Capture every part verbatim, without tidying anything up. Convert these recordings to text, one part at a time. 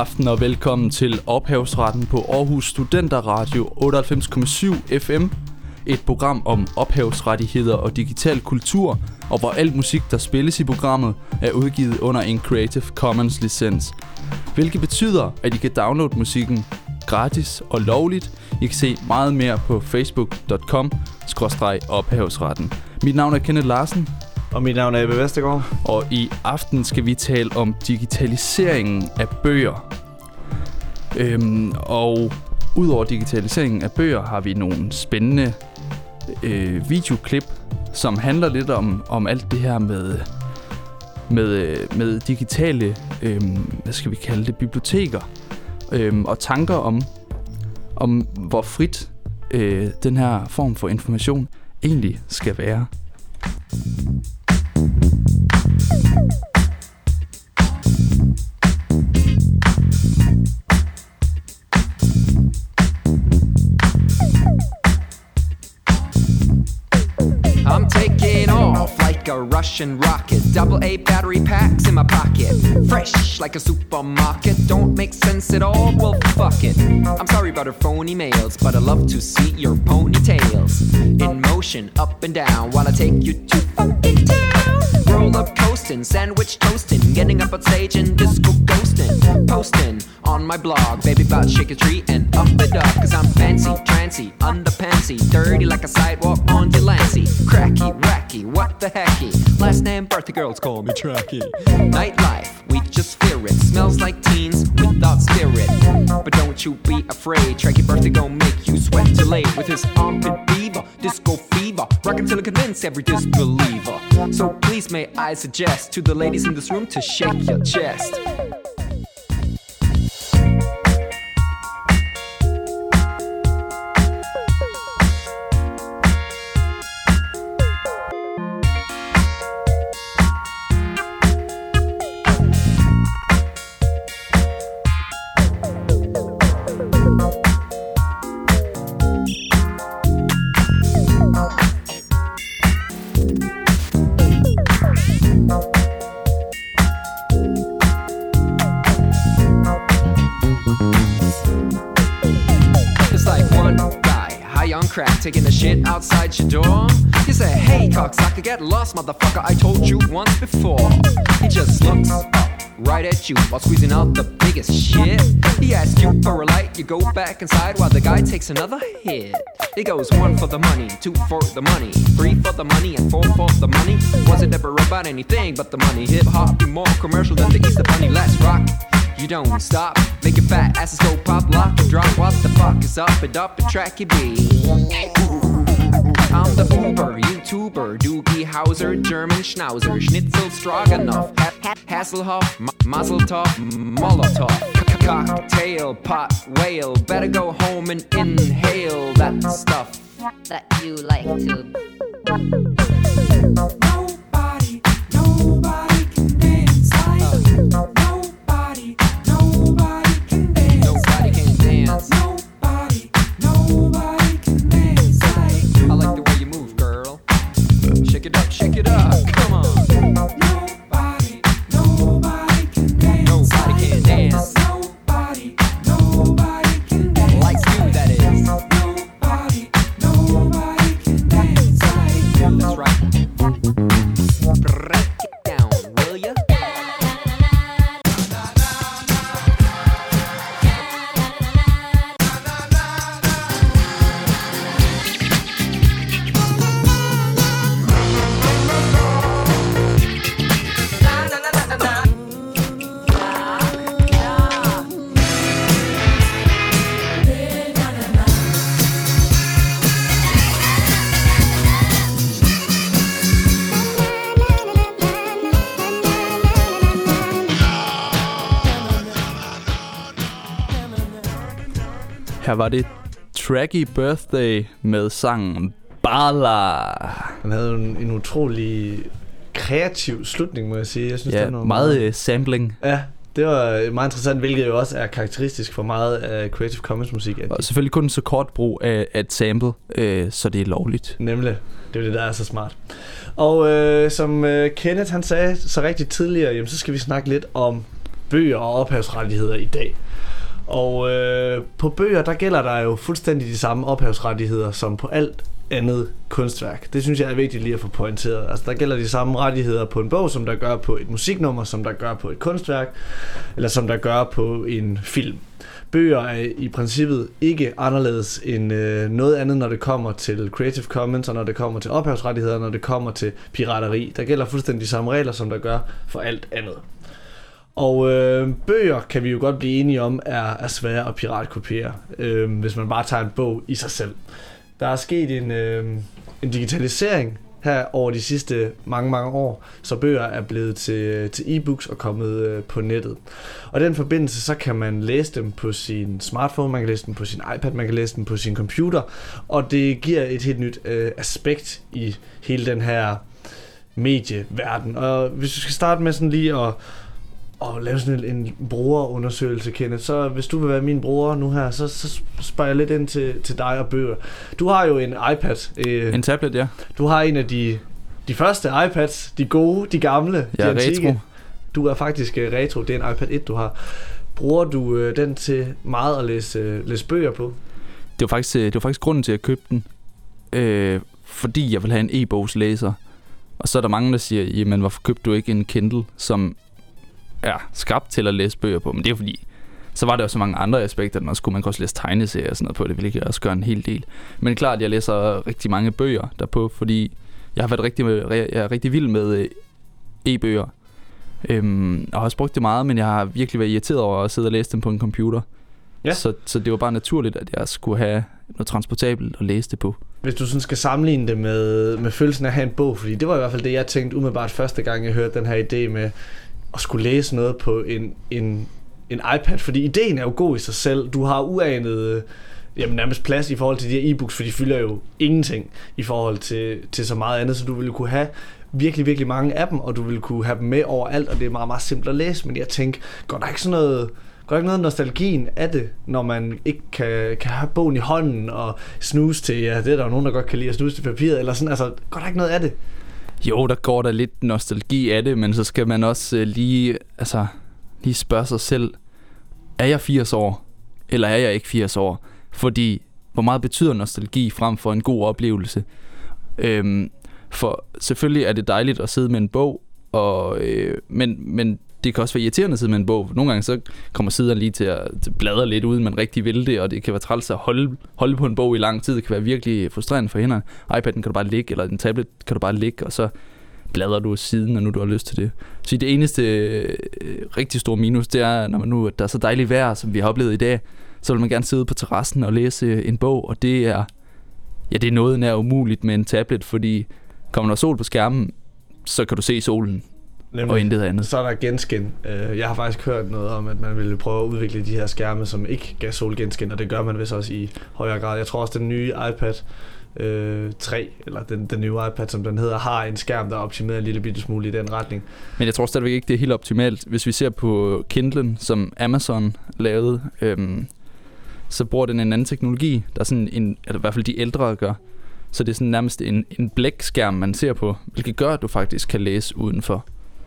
aften og velkommen til Ophavsretten på Aarhus Studenterradio otteoghalvfems komma syv F M. Et program om ophavsrettigheder og digital kultur, og hvor al musik, der spilles i programmet, er udgivet under en Creative Commons licens. Hvilket betyder, at I kan downloade musikken gratis og lovligt. I kan se meget mere på facebook punktum com skråstreg ophavsretten. Mit navn er Kenneth Larsen. Og mit navn er Ebbe Vestergaard. Og i aften skal vi tale om digitaliseringen af bøger. Øhm, og udover digitaliseringen af bøger har vi nogle spændende øh, videoklip, som handler lidt om, om alt det her med, med, med digitale, øh, hvad skal vi kalde det, biblioteker. Øh, og tanker om, om hvor frit øh, den her form for information egentlig skal være. I'm taking off like a Russian rocket. Double A battery packs in my pocket. Fresh like a supermarket. Don't make sense at all, well fuck it. I'm sorry about her phony mails, but I love to see your ponytails in motion, up and down, while I take you to fucking town. Roll up coasting, sandwich toasting, getting up on stage and disco ghosting. Posting on my blog, baby about shake a tree and up the dog. Cause I'm fancy, trancy, underpantsy, dirty like a sidewalk on Delancey. Cracky, racky, what the hecky? Last name birthday girls call me Tracky. Nightlife, we just fear it. Smells like teens without spirit. But don't you be afraid, Tracky birthday gon' make you sweat till late. With his armpit fever, disco fever, rockin' till it convince every disbeliever. So please may I suggest to the ladies in this room to shake your chest. Taking a shit outside your door. You say, hey cocksucker, get lost motherfucker, I told you once before. He just looks up right at you while squeezing out the biggest shit. He asks you for a light, you go back inside while the guy takes another hit. It goes one for the money, two for the money, three for the money, and four for the money. Wasn't ever about anything but the money. Hip hop be more commercial than the Easter Bunny. Let's rock. You don't stop, make your fat asses go pop, lock and drop. What the fuck is up and up and tracky B? I'm the Uber, YouTuber, Doogie Howser, German Schnauzer, Schnitzel Stroganoff, ha- Hasselhoff, M- Mazeltov, Molotov, C- cocktail, pot, whale. Better go home and inhale that stuff that you like to. Nobody, nobody can dance like uh. Nobody, nobody can dance. Nobody can dance. Nobody, nobody can dance like. I like the way you move, girl. Shake it up, shake it up. Come on. Nobody, nobody can dance. Nobody can dance. Nobody, nobody can dance. Like you, that is. Nobody, nobody can dance like. That's right. Break it down, will ya? Her var det Tracky Birthday med sangen Bala. Han havde en, en utrolig kreativ slutning, må jeg sige. Jeg synes, Ja, det var noget meget, meget sampling. Ja, det var meget interessant, hvilket jo også er karakteristisk for meget af Creative Commons musik. Og de... selvfølgelig kun så kort brug af, af et sample, øh, så det er lovligt. Nemlig. Det er det, der er så smart. Og øh, som øh, Kenneth han sagde så rigtig tidligere, jamen, så skal vi snakke lidt om bøger og ophavsrettigheder i dag. Og øh, på bøger, der gælder der jo fuldstændig de samme ophavsrettigheder som på alt andet kunstværk. Det synes jeg er vigtigt lige at få pointeret. Altså, der gælder de samme rettigheder på en bog, som der gør på et musiknummer, som der gør på et kunstværk, eller som der gør på en film. Bøger er i princippet ikke anderledes end øh, noget andet, når det kommer til Creative Commons, og når det kommer til ophavsrettigheder, når det kommer til pirateri. Der gælder fuldstændig de samme regler, som der gør for alt andet. Og øh, bøger kan vi jo godt blive enige om, er, er svære at piratkopiere, øh, hvis man bare tager en bog i sig selv. Der er sket en, øh, en digitalisering her over de sidste mange, mange år, så bøger er blevet til, til e-books og kommet øh, på nettet. Og i den forbindelse, så kan man læse dem på sin smartphone, man kan læse dem på sin iPad, man kan læse dem på sin computer, og det giver et helt nyt øh, aspekt i hele den her medieverden. Og hvis vi skal starte med sådan lige at og lave sådan en brugerundersøgelse, Kenneth, så hvis du vil være min bruger nu her, så, så spørger jeg lidt ind til, til dig og bøger. Du har jo en iPad. Øh, en tablet, ja. Du har en af de, de første iPads, de gode, de gamle, ja, de antikke. Retro. Du er faktisk uh, retro, det er en iPad et, du har. Bruger du uh, den til meget at læse, uh, læse bøger på? Det var faktisk, det var faktisk grunden til, at jeg købte den, øh, fordi jeg vil have en e-bogslæser. Og så er der mange, der siger, jamen hvorfor købte du ikke en Kindle, som er skabt til at læse bøger på, men det er fordi, så var der jo så mange andre aspekter, og så kunne man også læse tegneserier og sådan noget på, det ville jeg også gøre en hel del. Men klart, jeg læser rigtig mange bøger derpå, fordi jeg har været rigtig, jeg er rigtig vild med e-bøger, øhm, og har også brugt det meget, men jeg har virkelig været irriteret over at sidde og læse dem på en computer. Ja. Så, så det var bare naturligt, at jeg skulle have noget transportabelt at læse det på. Hvis du sådan skal sammenligne det med, med følelsen af at have en bog, fordi det var i hvert fald det, jeg tænkte umiddelbart første gang, jeg hørte den her idé med at skulle læse noget på en, en, en iPad, fordi ideen er jo god i sig selv. Du har uanet jamen, nærmest plads i forhold til de her e-books, for de fylder jo ingenting i forhold til, til så meget andet, så du ville kunne have virkelig, virkelig mange af dem, og du ville kunne have dem med overalt, og det er meget, meget simpelt at læse, men jeg tænker, går der ikke sådan noget, går der ikke noget nostalgien af det, når man ikke kan, kan have bogen i hånden og snuse til, ja, det er der jo nogen, der godt kan lide at snuse til papiret, eller sådan, altså, går der ikke noget af det? Jo, der går der lidt nostalgi af det, men så skal man også øh, lige, altså, lige spørge sig selv, er jeg firs år, eller er jeg ikke firs år? Fordi, hvor meget betyder nostalgi frem for en god oplevelse? Øhm, for selvfølgelig er det dejligt at sidde med en bog, og, øh, men, men det kan også være irriterende at sidde med en bog. Nogle gange så kommer sideren lige til at bladre lidt, uden man rigtig vil det, og det kan være træls at holde, holde på en bog i lang tid. Det kan være virkelig frustrerende for hænderne. iPad'en kan du bare ligge, eller en tablet kan du bare ligge, og så bladrer du siden, når nu du har lyst til det. Så det eneste øh, rigtig store minus, det er, når man nu der er så dejligt vejr, som vi har oplevet i dag, så vil man gerne sidde på terrassen og læse en bog, og det er, ja, det er noget nær umuligt med en tablet, fordi kommer der sol på skærmen, så kan du se solen. Nemlig, og intet andet. Så er der genskin. Jeg har faktisk hørt noget om, at man ville prøve at udvikle de her skærme, som ikke gav solgenskin, og det gør man vist også i højere grad. Jeg tror også, den nye iPad øh, tre, eller den, den nye iPad, som den hedder, har en skærm, der er optimeret en lille bitte smule i den retning. Men jeg tror stadigvæk ikke, det er helt optimalt. Hvis vi ser på Kindlen, som Amazon lavede, øhm, så bruger den en anden teknologi, der er sådan en, eller i hvert fald de ældre gør. Så det er sådan nærmest en, en blækskærm, man ser på, hvilket gør, at du faktisk kan læse udenfor.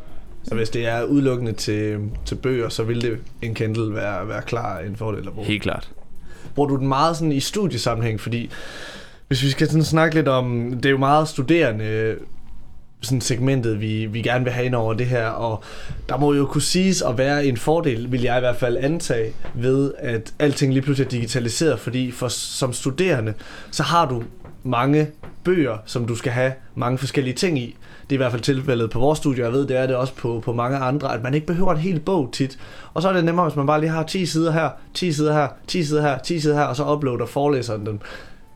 Så hvis det er udelukkende til, til bøger, så vil det en Kindle være, være klar en fordel at bruge? Helt klart. Bruger du den meget sådan i studiesammenhæng? Fordi hvis vi skal sådan snakke lidt om, det er jo meget studerende sådan segmentet, vi, vi gerne vil have ind over det her, og der må jo kunne siges at være en fordel, vil jeg i hvert fald antage, ved at alting lige pludselig er digitaliseret, fordi for, som studerende, så har du mange bøger, som du skal have mange forskellige ting i. Det er i hvert fald tilfældet på vores studie, jeg ved, det er det også på, på mange andre, at man ikke behøver en hel bog tit. Og så er det nemmere, hvis man bare lige har ti sider her, ti sider her, ti sider her, ti sider her, og så uploader forelæseren den.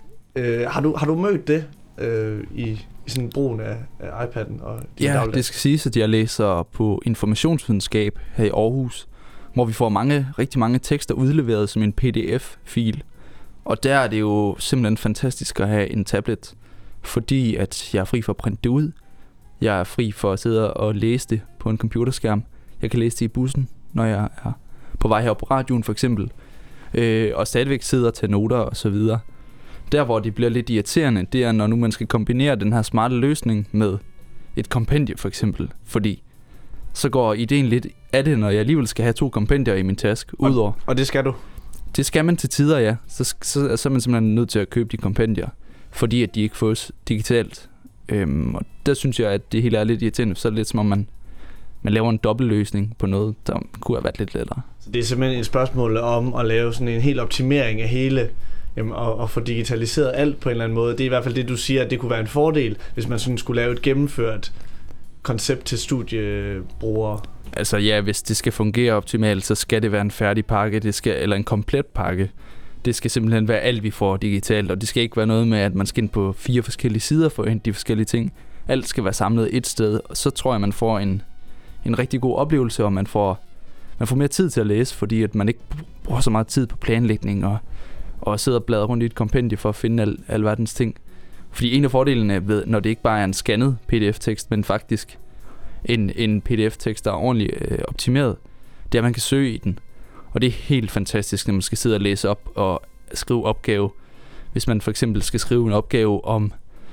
Øh, har, du, har du mødt det øh, i, i sådan brugen af, af iPad'en? Og ja, dagligdag? Det skal siges, at jeg læser på informationsvidenskab her i Aarhus, hvor vi får mange, rigtig mange tekster udleveret som en P D F-fil. Og der er det jo simpelthen fantastisk at have en tablet, fordi at jeg er fri for at printe det ud. Jeg er fri for at sidde og læse det på en computerskærm. Jeg kan læse det i bussen, når jeg er på vej her på radioen for eksempel. Øh, og stadigvæk sidde og tage noter og så videre. Der hvor det bliver lidt irriterende, det er når nu man skal kombinere den her smarte løsning med et kompendie for eksempel. Fordi så går ideen lidt af det, når jeg alligevel skal have to kompendier i min taske, udover. Og det skal du? Det skal man til tider, ja. Så, så, så er man simpelthen nødt til at købe de kompendier, fordi at de ikke fås digitalt. Øhm, og der synes jeg, at det hele er lidt irriterende, så er det lidt som om man, man laver en dobbeltløsning på noget, der kunne have været lidt lettere. Så det er simpelthen et spørgsmål om at lave sådan en hel optimering af hele, jamen, og, og få digitaliseret alt på en eller anden måde. Det er i hvert fald det, du siger, at det kunne være en fordel, hvis man sådan skulle lave et gennemført koncept til studiebrugere. Altså ja, hvis det skal fungere optimalt, så skal det være en færdig pakke, det skal, eller en komplet pakke. Det skal simpelthen være alt, vi får digitalt, og det skal ikke være noget med, at man skal ind på fire forskellige sider for at hente de forskellige ting. Alt skal være samlet et sted, og så tror jeg, man får en, en rigtig god oplevelse, og man får, man får mere tid til at læse, fordi at man ikke bruger så meget tid på planlægning og, og sidder og bladrer rundt i et kompendie for at finde al, al verdens ting. Fordi en af fordelene ved, når det ikke bare er en scannet P D F-tekst, men faktisk en, en P D F-tekst, der er ordentligt øh, optimeret, det er, at man kan søge i den. Og det er helt fantastisk, når man skal sidde og læse op og skrive opgave. Hvis man for eksempel skal skrive en opgave om,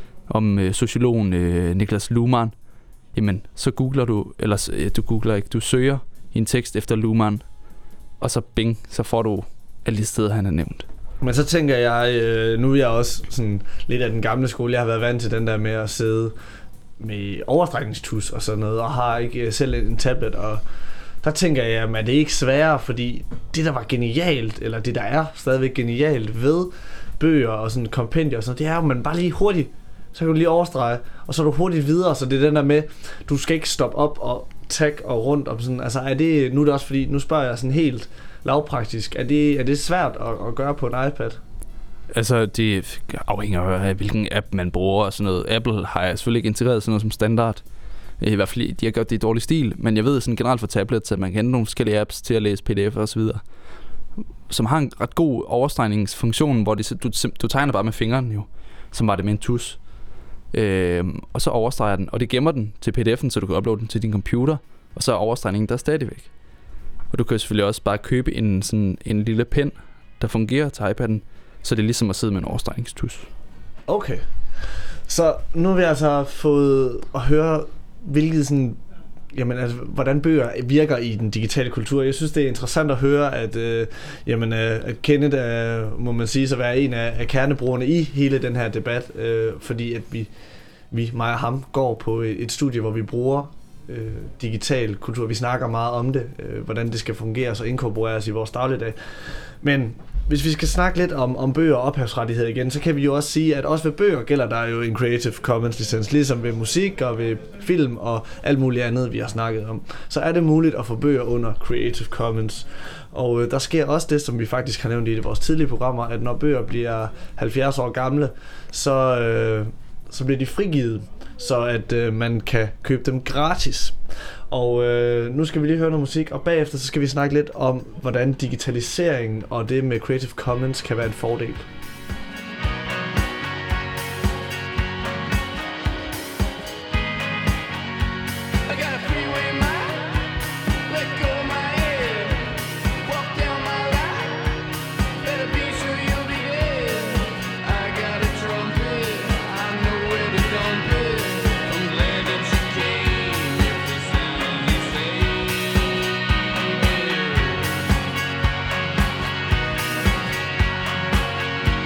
om øh, sociologen øh, Niklas Luhmann, jamen så googler du, eller øh, du googler ikke, du søger i en tekst efter Luhmann, og så bing, så får du alle de steder, han har nævnt. Men så tænker jeg, øh, nu er jeg også sådan lidt af den gamle skole, jeg har været vant til den der med at sidde med overstrækningstus og sådan noget, og har ikke selv en tablet, og der tænker jeg, at det er ikke sværere, fordi det der var genialt, eller det der er stadigvæk genialt ved bøger og sådan kompendier og sådan noget, det er jo, man bare lige hurtigt, så kan du lige overstrege, og så er du hurtigt videre, så det er den der med, du skal ikke stoppe op og tag og rundt om sådan, altså er det, nu er det også fordi, nu spørger jeg sådan helt lavpraktisk, er det, er det svært at, at gøre på en iPad? Altså, det afhænger af, hvilken app man bruger og sådan noget. Apple har jeg selvfølgelig ikke integreret sådan noget som standard. I hvert fald, de har gjort det i dårlig stil, men jeg ved sådan generelt for tablets, at man kan hente nogle forskellige apps til at læse P D F og så videre, som har en ret god overstregningsfunktion, hvor det, du, du tegner bare med fingeren jo, som var det med en tus. Øhm, og så overstreger den, og det gemmer den til P D F'en, så du kan uploade den til din computer, og så er overstregningen der stadigvæk. Og du kan selvfølgelig også bare købe en, sådan, en lille pen, der fungerer til iPad'en, så det er ligesom at sidde med en overstregningstus. Okay. Så nu har vi altså fået at høre, hvilket sådan, jamen, altså, hvordan bøger virker i den digitale kultur. Jeg synes, det er interessant at høre, at, øh, jamen, øh, at Kenneth er, må man sige, så være en af, af kernebrugerne i hele den her debat, øh, fordi at vi, vi, mig og ham, går på et, et studie, hvor vi bruger øh, digital kultur. Vi snakker meget om det, øh, hvordan det skal fungere, så inkorporeres i vores dagligdag. Men hvis vi skal snakke lidt om, om bøger og ophavsrettigheder igen, så kan vi jo også sige, at også ved bøger gælder der jo en Creative Commons licens, ligesom ved musik og ved film og alt muligt andet, vi har snakket om. Så er det muligt at få bøger under Creative Commons. Og øh, der sker også det, som vi faktisk har nævnt i vores tidlige programmer, at når bøger bliver halvfjerds år gamle, så, øh, så bliver de frigivet, så at øh, man kan købe dem gratis. Og øh, nu skal vi lige høre noget musik, og bagefter så skal vi snakke lidt om, hvordan digitaliseringen og det med Creative Commons kan være en fordel. Thank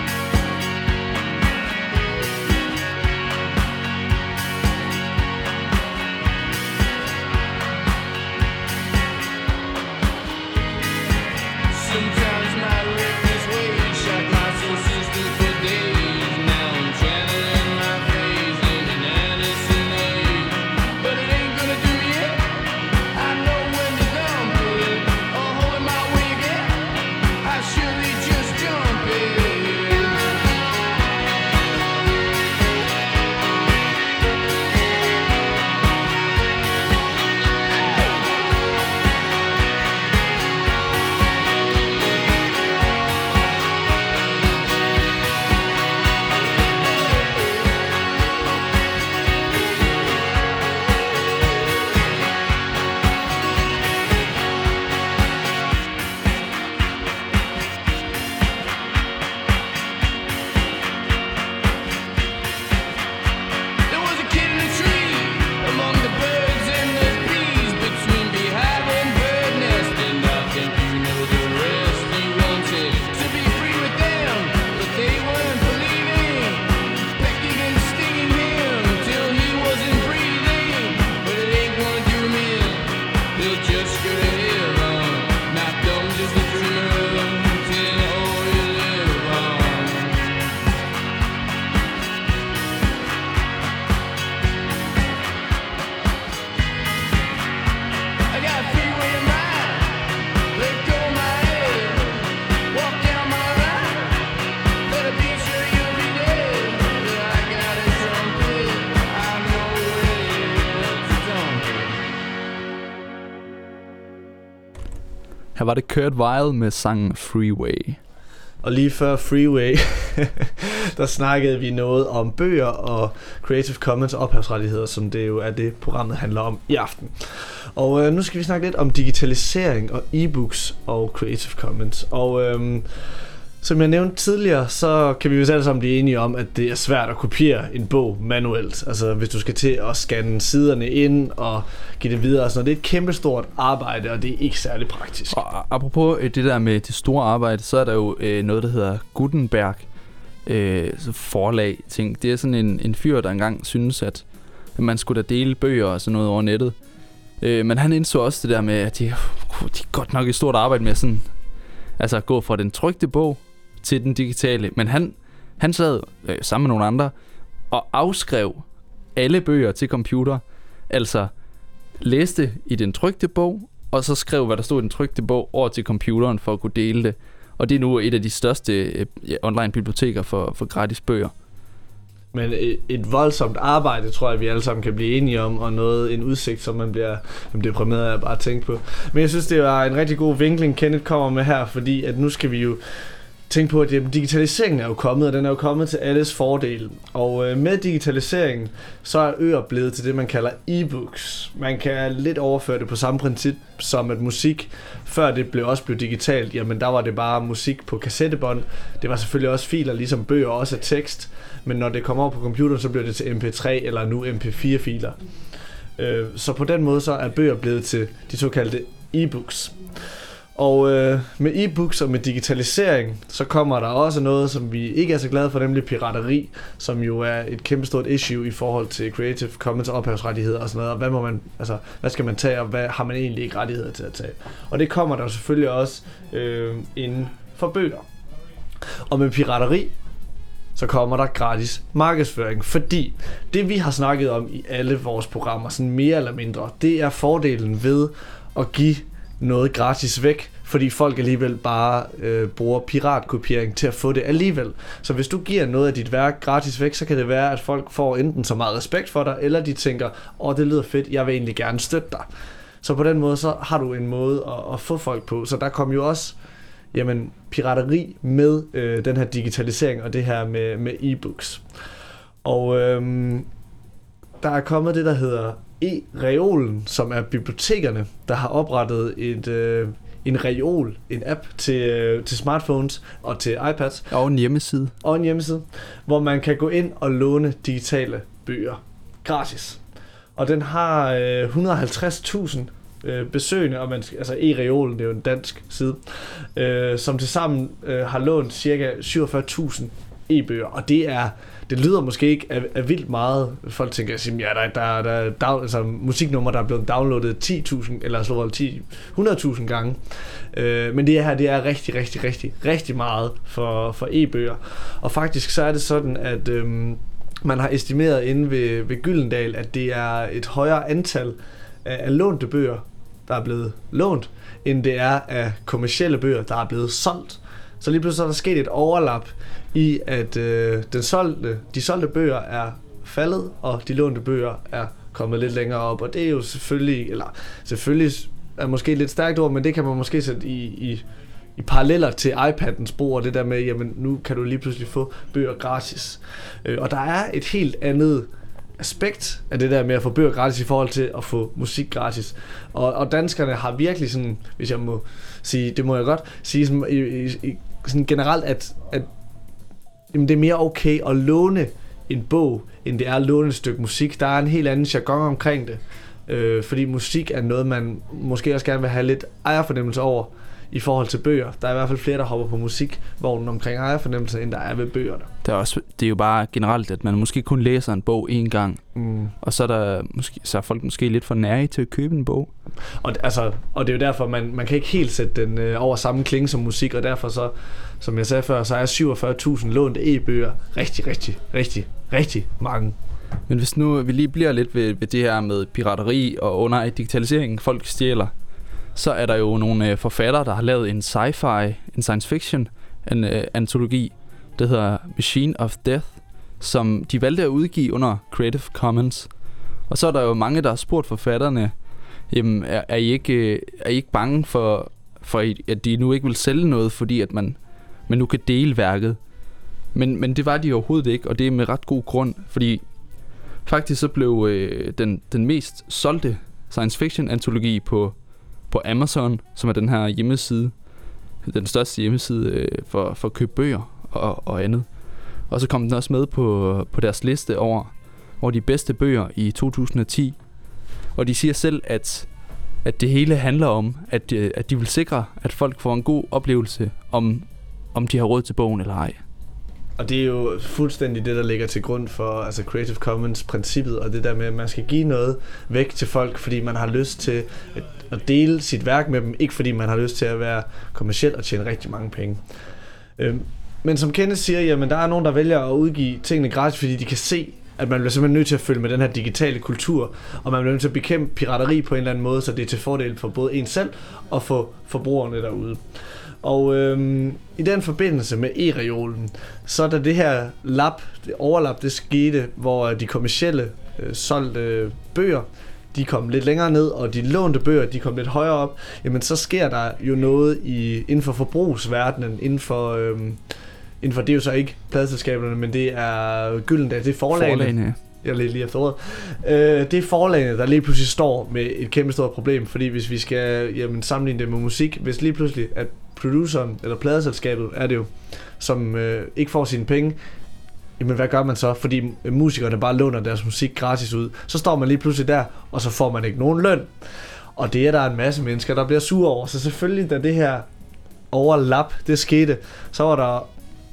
Her var det Kurt Weill med sangen Freeway. Og lige før Freeway, der snakkede vi noget om bøger og Creative Commons ophavsrettigheder, som det jo er det, programmet handler om i aften. Og øh, nu skal vi snakke lidt om digitalisering og e-books og Creative Commons. Og øh, som jeg nævnte tidligere, så kan vi jo alle sammen blive enige om, at det er svært at kopiere en bog manuelt. Altså hvis du skal til at scanne siderne ind og give det videre. Så det er et kæmpestort arbejde, og det er ikke særlig praktisk. Og apropos det der med det store arbejde, så er der jo øh, noget, der hedder Gutenberg øh, forlag ting. Det er sådan en, en fyr, der engang synes, at man skulle da dele bøger og sådan noget over nettet. Øh, men han indså også det der med, at de, de godt nok et stort arbejde med sådan, altså at gå fra den trykte bog til den digitale. Men han, han sad øh, sammen med nogle andre og afskrev alle bøger til computer. Altså læste i den trykte bog, og så skrev, hvad der stod i den trykte bog, over til computeren for at kunne dele det. Og det er nu et af de største øh, online biblioteker for, for gratis bøger. Men et, et voldsomt arbejde, tror jeg, vi alle sammen kan blive enige om, og noget, en udsigt, som man bliver man deprimeret af at bare tænke på. Men jeg synes, det var en rigtig god vinkling, Kenneth kommer med her, fordi at nu skal vi jo tænke på, at digitaliseringen er jo kommet, og den er jo kommet til alles fordel. Og øh, med digitaliseringen, så er øer blevet til det, man kalder e-books. Man kan lidt overføre det på samme princip som at musik, før det blev også blev digitalt, jamen der var det bare musik på kassettebånd. Det var selvfølgelig også filer, ligesom bøger også er tekst. Men når det kommer over på computeren, så bliver det til M P tre eller nu M P fire filer. Øh, så på den måde så er bøger blevet til de såkaldte e-books. Og øh, med e-books og med digitalisering, så kommer der også noget, som vi ikke er så glade for, nemlig pirateri, som jo er et kæmpestort issue i forhold til Creative Commons ophavsrettigheder og sådan noget. Og hvad må man, altså, hvad skal man tage, og hvad har man egentlig ikke rettigheder til at tage? Og det kommer der selvfølgelig også øh, inden for bøger. Og med pirateri, så kommer der gratis markedsføring, fordi det vi har snakket om i alle vores programmer, sådan mere eller mindre, det er fordelen ved at give noget gratis væk, fordi folk alligevel bare øh, bruger piratkopiering til at få det alligevel. Så hvis du giver noget af dit værk gratis væk, så kan det være, at folk får enten så meget respekt for dig, eller de tænker, åh, det lyder fedt, jeg vil egentlig gerne støtte dig. Så på den måde, så har du en måde at, at få folk på. Så der kom jo også jamen, pirateri med øh, den her digitalisering og det her med, med e-books. Og øh, der er kommet det, der hedder e-reolen, som er bibliotekerne, der har oprettet et, øh, en reol, en app til, øh, til smartphones og til iPads. Og en hjemmeside. Og en hjemmeside, hvor man kan gå ind og låne digitale bøger gratis. Og den har øh, et hundrede og halvtreds tusind øh, besøgende, og man, altså e-reolen, det er jo en dansk side, øh, som tilsammen øh, har lånt cirka syvogfyrre tusind e-bøger, og det er det lyder måske ikke af, af vildt meget. Folk tænker, at ja, der, der, der, der er altså, musiknummer, der er blevet downloadet ti tusind eller slå ti hundrede tusind gange. Øh, men det her, det er rigtig, rigtig, rigtig, rigtig meget for, for e-bøger. Og faktisk så er det sådan, at øhm, man har estimeret inde ved, ved Gyldendal, at det er et højere antal af, af lånte bøger, der er blevet lånt, end det er af kommercielle bøger, der er blevet solgt. Så lige pludselig er der sket et overlap i, at øh, den solgte, de solgte bøger er faldet, og de lånte bøger er kommet lidt længere op. Og det er jo selvfølgelig, eller selvfølgelig er måske et lidt stærkt ord, men det kan man måske sætte i, i, i paralleller til iPadens brug, og det der med, jamen nu kan du lige pludselig få bøger gratis. Øh, og der er et helt andet aspekt af det der med at få bøger gratis i forhold til at få musik gratis. Og, og danskerne har virkelig sådan, hvis jeg må sige, det må jeg godt sige sådan, i, i, sådan generelt, at, at jamen, det er mere okay at låne en bog, end det er at låne et stykke musik. Der er en helt anden jargon omkring det. Øh, fordi musik er noget, man måske også gerne vil have lidt ejerfornemmelse over i forhold til bøger. Der er i hvert fald flere, der hopper på musikvognen omkring ejerfornemmelse, end der er ved bøgerne. Der er også, det er jo bare generelt, at man måske kun læser en bog én gang, mm. og så er, der måske, så er folk måske lidt for nære til at købe en bog. Og, altså, og det er jo derfor, man, man kan ikke helt sætte den øh, over samme klinge som musik, og derfor så, som jeg sagde før, så er syvogfyrre tusind lånte e-bøger rigtig, rigtig, rigtig, rigtig mange. Men hvis nu vi lige bliver lidt ved, ved det her med pirateri og under digitaliseringen, folk stjæler, så er der jo nogle øh, forfattere, der har lavet en sci-fi, en science fiction, en øh, antologi, der hedder Machine of Death, som de valgte at udgive under Creative Commons. Og så er der jo mange, der har spurgt forfatterne, jamen er, er, I, ikke, er I ikke bange for, for at de nu ikke vil sælge noget, fordi at man, man nu kan dele værket. Men, men det var de overhovedet ikke, og det er med ret god grund, fordi faktisk så blev øh, den, den mest solgte science fiction antologi på, på Amazon, som er den her hjemmeside, den største hjemmeside øh, for, for at købe bøger og, og andet. Og så kom den også med på, på deres liste over, over de bedste bøger i to tusind og ti. Og de siger selv, at, at det hele handler om, at, at de vil sikre, at folk får en god oplevelse, om, om de har råd til bogen eller ej. Og det er jo fuldstændig det, der ligger til grund for altså Creative Commons-princippet, og det der med, at man skal give noget væk til folk, fordi man har lyst til at, at dele sit værk med dem, ikke fordi man har lyst til at være kommerciel og tjene rigtig mange penge. Øhm, men som Kenneth siger, jamen der er nogen, der vælger at udgive tingene gratis, fordi de kan se, at man bliver simpelthen nødt til at følge med den her digitale kultur, og man bliver nødt til at bekæmpe pirateri på en eller anden måde, så det er til fordel for både en selv og for forbrugerne derude. Og øhm, i den forbindelse med e-reolen, så da det her lap, det overlap, det skete, hvor de kommercielle øh, solgte øh, bøger, de kom lidt længere ned, og de lånte bøger, de kom lidt højere op, jamen så sker der jo noget i, inden for forbrugsverdenen, inden for, øhm, inden for det er jo så ikke pladeselskaberne, men det er Gyldendal, det er forlagene. Forlagene. Jeg lidt lige efter ordet. Øh, det er forlagene, der lige pludselig står med et kæmpe stort problem, fordi hvis vi skal jamen, sammenligne det med musik, hvis lige pludselig, at produceren, eller pladeselskabet er det jo, som øh, ikke får sine penge, jamen hvad gør man så? Fordi musikerne bare låner deres musik gratis ud. Så står man lige pludselig der, og så får man ikke nogen løn. Og det er der en masse mennesker, der bliver sure over. Så selvfølgelig, da det her overlap, det skete, så var der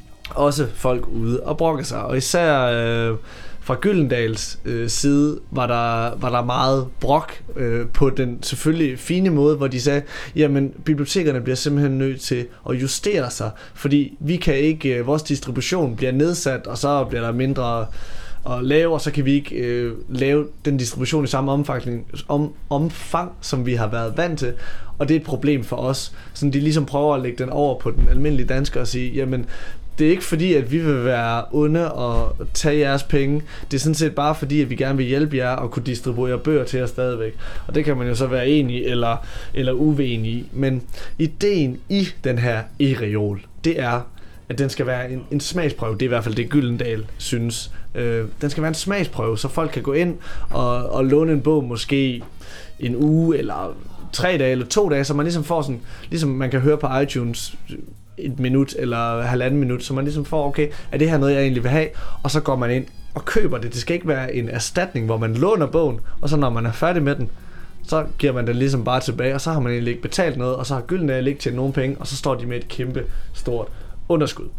også folk ude og brokke sig. Og især øh, fra Gyldendals øh, side var der, var der meget brok øh, på den selvfølgelig fine måde, hvor de sagde, jamen bibliotekerne bliver simpelthen nødt til at justere sig, fordi vi kan ikke, øh, vores distribution bliver nedsat, og så bliver der mindre at lave, og så kan vi ikke øh, lave den distribution i samme omfang, om, omfang, som vi har været vant til, og det er et problem for os. Så de ligesom prøver at lægge den over på den almindelige dansker og sige, jamen det er ikke fordi, at vi vil være onde og tage jeres penge. Det er sådan set bare fordi, at vi gerne vil hjælpe jer og kunne distribuere bøger til jer stadigvæk. Og det kan man jo så være enig eller, eller uenig i. Men ideen i den her e-reol, det er, at den skal være en, en smagsprøve. Det er i hvert fald det, Gyldendal synes. Øh, den skal være en smagsprøve, så folk kan gå ind og, og låne en bog måske en uge eller tre dage eller to dage, så man ligesom får sådan, ligesom man kan høre på iTunes et minut eller halvanden minut, så man ligesom får, okay, er det her noget, jeg egentlig vil have? Og så går man ind og køber det. Det skal ikke være en erstatning, hvor man låner bogen, og så når man er færdig med den, så giver man den ligesom bare tilbage, og så har man egentlig ikke betalt noget, og så har Gyldendal ikke tjent nogen penge, og så står de med et kæmpe stort underskud.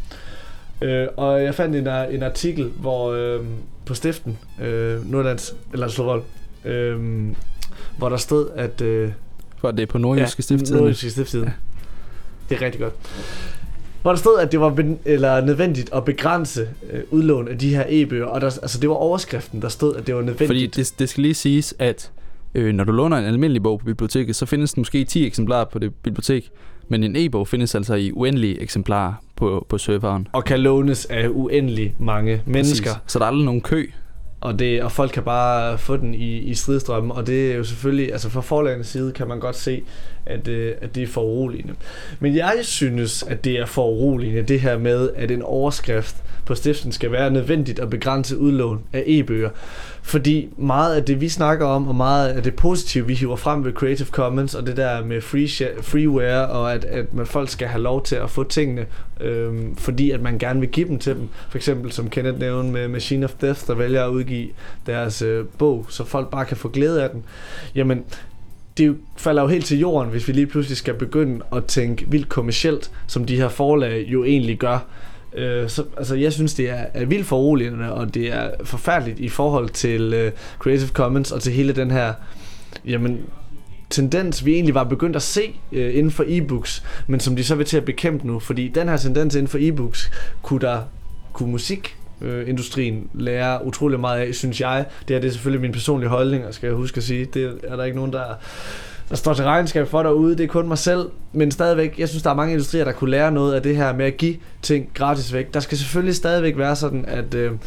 Øh, og jeg fandt en, en artikel, hvor øh, på Stiften, øh, Nordlands, eller Slåvold, øh, hvor der stod, at... Øh, Var det på Nordjyske Stiftstidende? Ja, Nordjyske Stiftstidende. Det er rigtig godt. Hvor der stod, at det var ben, eller nødvendigt at begrænse øh, udlån af de her e-bøger, og der, altså det var overskriften, der stod, at det var nødvendigt. Fordi det, det skal lige siges, at øh, når du låner en almindelig bog på biblioteket, så findes der måske ti eksemplarer på det bibliotek, men en e-bog findes altså i uendelige eksemplarer på, på serveren. Og kan lånes af uendelig mange mennesker. Præcis. Så der er aldrig nogen kø. Og, det, og folk kan bare få den i, i stridstrømmen, og det er jo selvfølgelig, altså fra forlagenes side kan man godt se, at, øh, at det er for uroligende. Men jeg synes, at det er for uroligende, det her med, at en overskrift på stiften skal være nødvendigt at begrænse udlån af e-bøger. Fordi meget af det, vi snakker om, og meget af det positive, vi hiver frem ved Creative Commons, og det der med free share, freeware, og at, at man, folk skal have lov til at få tingene, øhm, fordi at man gerne vil give dem til dem. For eksempel, som Kenneth nævnte med Machine of Death, der vælger at udgive deres øh, bog, så folk bare kan få glæde af den. Jamen, det falder jo helt til jorden, hvis vi lige pludselig skal begynde at tænke vildt kommercielt, som de her forlag jo egentlig gør. Øh, så, altså jeg synes det er, er vildt foruroligende, og det er forfærdeligt i forhold til øh, Creative Commons og til hele den her jamen, tendens vi egentlig var begyndt at se øh, inden for e-books, men som de så vil til at bekæmpe nu, fordi den her tendens inden for e-books kunne der kunne musik øh, industrien lære utrolig meget af, synes jeg. Det er det er selvfølgelig min personlige holdning, og skal jeg huske at sige, det er der ikke nogen der der står til regnskab for derude, det er kun mig selv, men stadigvæk, jeg synes, der er mange industrier, der kunne lære noget af det her med at give ting gratis væk. Der skal selvfølgelig stadigvæk være sådan, at, øh,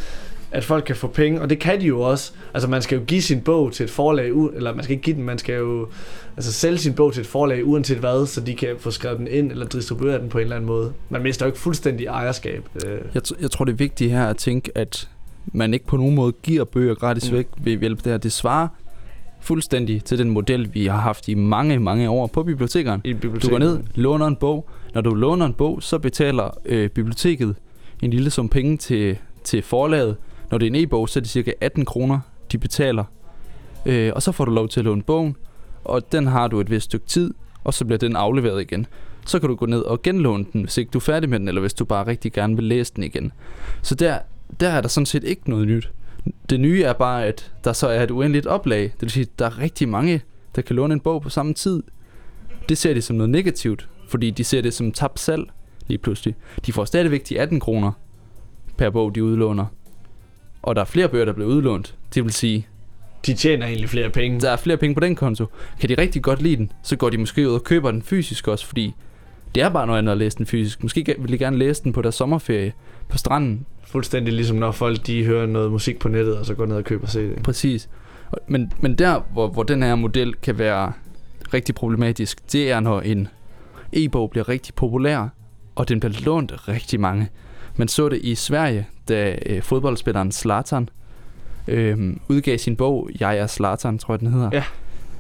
at folk kan få penge, og det kan de jo også. Altså man skal jo give sin bog til et forlag, eller man skal ikke give den, man skal jo altså sælge sin bog til et forlag uanset hvad, så de kan få skrevet den ind eller distribuere den på en eller anden måde. Man mister jo ikke fuldstændig ejerskab. Jeg, t- jeg tror det er vigtigt her at tænke, at man ikke på nogen måde giver bøger gratis mm. væk ved hjælp der. Det svarer fuldstændig til den model, vi har haft i mange, mange år på bibliotekeren. I biblioteket. Du går ned, låner en bog. Når du låner en bog, så betaler øh, biblioteket en lille sum penge til, til forlaget. Når det er en e-bog, så er det cirka atten kroner, de betaler. Øh, og så får du lov til at låne bogen, og den har du et vist stykke tid, og så bliver den afleveret igen. Så kan du gå ned og genlåne den, hvis ikke du er færdig med den, eller hvis du bare rigtig gerne vil læse den igen. Så der, der er der sådan set ikke noget nyt. Det nye er bare, at der så er et uendeligt oplag. Det vil sige, at der er rigtig mange, der kan låne en bog på samme tid. Det ser de som noget negativt, fordi de ser det som tabt salg lige pludselig. De får stadigvæk de atten kroner per bog, de udlåner. Og der er flere bøger, der bliver udlånt. Det vil sige, de tjener egentlig flere penge. Der er flere penge på den konto. Kan de rigtig godt lide den, så går de måske ud og køber den fysisk også, fordi det er bare noget andet at læse den fysisk. Måske vil de gerne læse den på deres sommerferie på stranden. Fuldstændig ligesom når folk de hører noget musik på nettet, og så går ned og køber C D. Præcis. Men, men der, hvor, hvor den her model kan være rigtig problematisk, det er, når en e-bog bliver rigtig populær, og den bliver lånt rigtig mange. Man så det i Sverige, da øh, fodboldspilleren Zlatan øh, udgav sin bog, Jeg er Zlatan, tror jeg den hedder. Ja.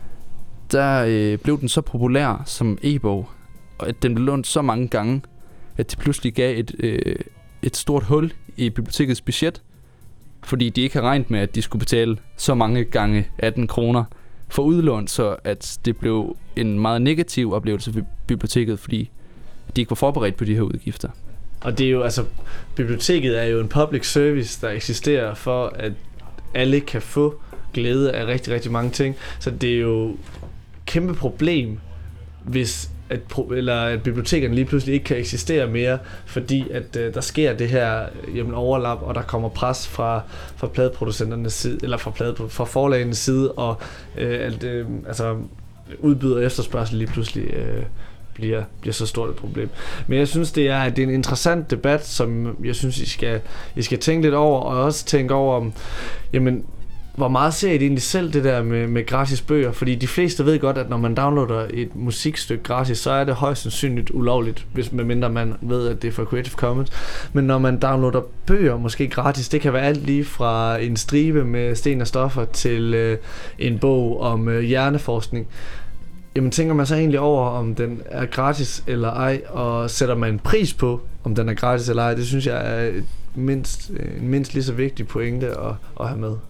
Der øh, blev den så populær som e-bog, og at den blev lånt så mange gange, at det pludselig gav et, øh, et stort hul i bibliotekets budget, fordi de ikke har regnet med, at de skulle betale så mange gange atten kroner for udlån, så at det blev en meget negativ oplevelse for biblioteket, fordi de ikke var forberedt på de her udgifter. Og det er jo, altså, biblioteket er jo en public service, der eksisterer for, at alle kan få glæde af rigtig, rigtig mange ting. Så det er jo et kæmpe problem, hvis at, eller at bibliotekerne lige pludselig ikke kan eksistere mere, fordi at uh, der sker det her jamen, overlap, og der kommer pres fra, fra pladeproducenternes side, eller fra, plade, fra forlagenes side, og uh, at uh, altså, udbyder og efterspørgsel lige pludselig uh, bliver, bliver så stort et problem. Men jeg synes, det er, det er en interessant debat, som jeg synes, I skal, I skal tænke lidt over, og også tænke over, om, jamen, hvor meget ser I det egentlig selv, det der med, med gratis bøger? Fordi de fleste ved godt, at når man downloader et musikstykke gratis, så er det højst sandsynligt ulovligt, hvis medmindre man ved, at det er fra Creative Commons. Men når man downloader bøger måske gratis, det kan være alt lige fra en stribe med sten og stoffer til øh, en bog om øh, hjerneforskning. Jamen tænker man så egentlig over, om den er gratis eller ej, og sætter man en pris på, om den er gratis eller ej? Det synes jeg er et mindst, en mindst lige så vigtig pointe at, at have med.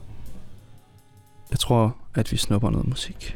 Jeg tror, at vi snupper noget musik.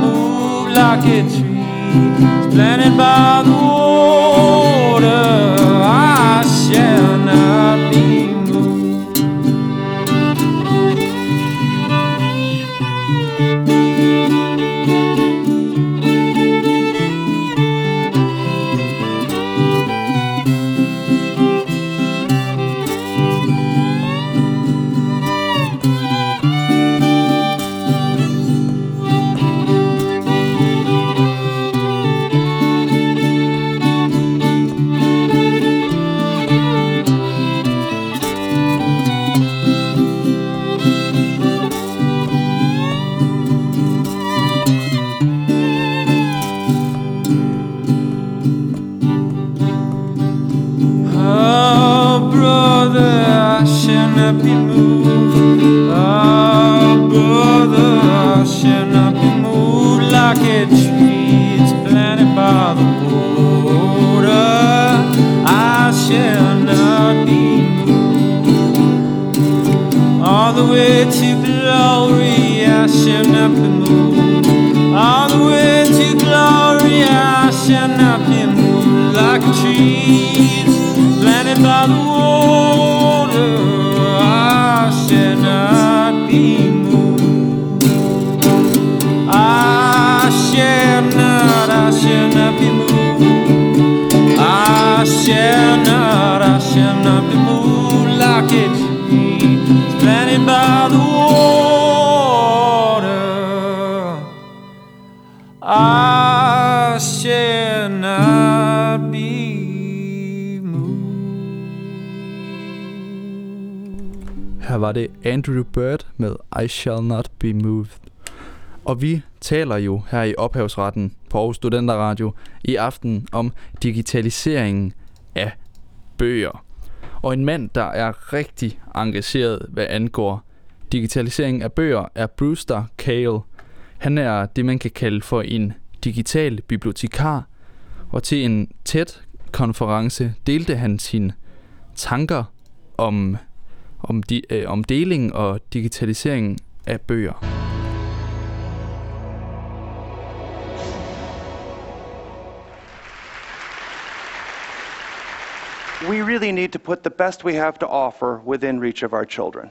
Like a tree planted by the water. not be moved. Oh, brother, I shall not be moved like a tree that's planted by the water. I shall not be moved. All the way to glory, I shall not be moved. All the way to glory, I shall not be moved like a tree planted by the water. I shall not be moved. I shall not, I shall not be moved. I shall not, I shall not be moved like a tree planted by the water. I shall not be moved. Her var det Andrew Bird med I Shall Not Be Moved. Og vi taler jo her i Ophavsretten på Aarhus Studenterradio i aften om digitaliseringen af bøger. Og en mand, der er rigtig engageret, hvad angår digitaliseringen af bøger, er Brewster Kahle. Han er det, man kan kalde for en digital bibliotekar, og til en TED-konference delte han sine tanker om, om, de, øh, om deling og digitalisering af bøger. We really need to put the best we have to offer within reach of our children.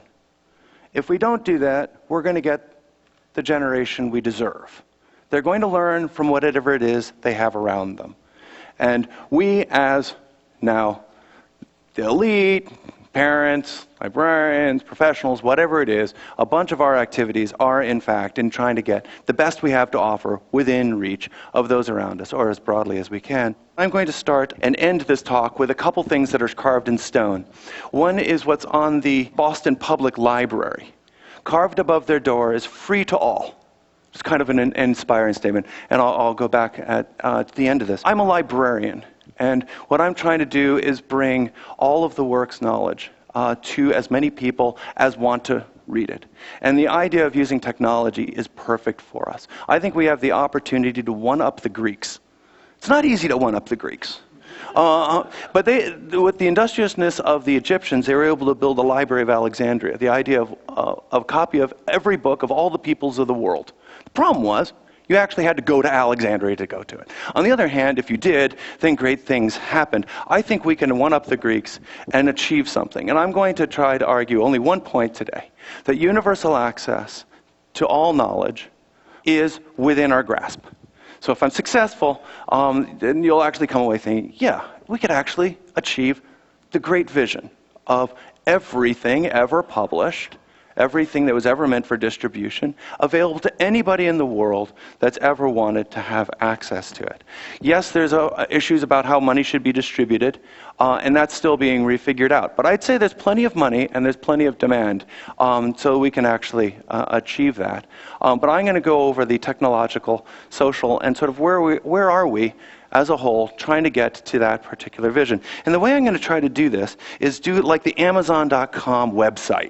If we don't do that, we're going to get the generation we deserve. They're going to learn from whatever it is they have around them. And we, as now the elite, parents, librarians, professionals, whatever it is, a bunch of our activities are, in fact, in trying to get the best we have to offer within reach of those around us, or as broadly as we can. I'm going to start and end this talk with a couple things that are carved in stone. One is what's on the Boston Public Library. Carved above their door is free to all. It's kind of an inspiring statement, and I'll, I'll go back at uh, the end of this. I'm a librarian, and what I'm trying to do is bring all of the work's knowledge uh, to as many people as want to read it. And the idea of using technology is perfect for us. I think we have the opportunity to one-up the Greeks. It's not easy to one-up the Greeks. Uh, but they, with the industriousness of the Egyptians, they were able to build a Library of Alexandria, the idea of, uh, of a copy of every book of all the peoples of the world. The problem was, you actually had to go to Alexandria to go to it. On the other hand, if you did, then great things happened. I think we can one-up the Greeks and achieve something. And I'm going to try to argue only one point today, that universal access to all knowledge is within our grasp. So if I'm successful, um, then you'll actually come away thinking, yeah, we could actually achieve the great vision of everything ever published, everything that was ever meant for distribution, available to anybody in the world that's ever wanted to have access to it. Yes, there's uh, issues about how money should be distributed, uh, and that's still being refigured out. But I'd say there's plenty of money and there's plenty of demand, um, so we can actually uh, achieve that. Um, but I'm going to go over the technological, social, and sort of where we, where are we as a whole, trying to get to that particular vision. And the way I'm going to try to do this is do it like the Amazon dot com website.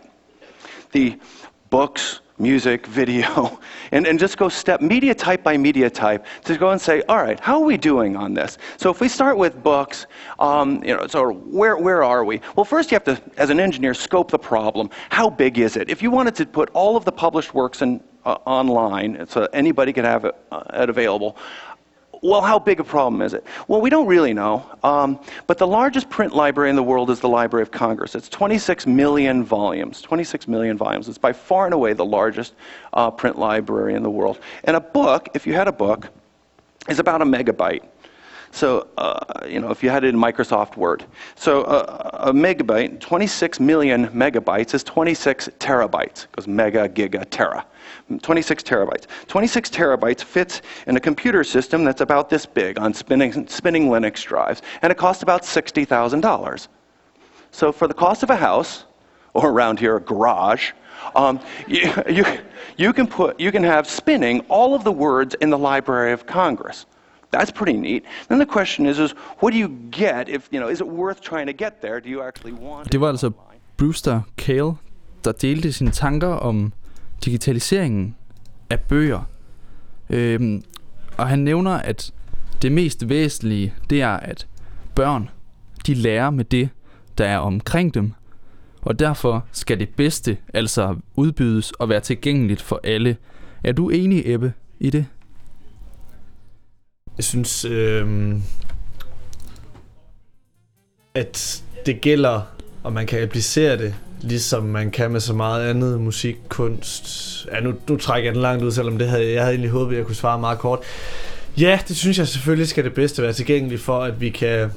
The books, music, video, and, and just go step media type by media type to go and say, all right, how are we doing on this? So if we start with books, um, you know, so where where are we? Well, first you have to, as an engineer, scope the problem. How big is it? If you wanted to put all of the published works in, uh, online so anybody could have it, uh, it available, well, how big a problem is it? Well, we don't really know, um, but the largest print library in the world is the Library of Congress. It's twenty-six million volumes, twenty-six million volumes. It's by far and away the largest uh, print library in the world. And a book, if you had a book, is about a megabyte. So, uh, you know, if you had it in Microsoft Word. So uh, a megabyte, twenty-six million megabytes is twenty-six terabytes. It goes mega, giga, tera. twenty-six terabytes. twenty-six terabytes fits in a computer system that's about this big on spinning, spinning Linux drives, and it costs about sixty thousand dollars. So for the cost of a house, or around here a garage, um, you, you, you, can put, you can have spinning all of the words in the Library of Congress. That's pretty neat. Then the question is, is what do you get if, you know, is it worth trying to get there? Do you actually want Det var altså Brewster Kahle, der delte sine tanker om digitaliseringen af bøger. Øhm, og han nævner, at det mest væsentlige, det er, at børn, de lærer med det, der er omkring dem. Og derfor skal det bedste altså udbydes og være tilgængeligt for alle. Er du enig, Ebbe, i det? Jeg synes, øh, at det gælder, og man kan applicere det, ligesom man kan med så meget andet musik, kunst. Ja, nu, nu trækker jeg den langt ud, selvom det havde, jeg havde egentlig håbet, at jeg kunne svare meget kort. Ja, det synes jeg selvfølgelig skal det bedste være tilgængeligt for, at vi kan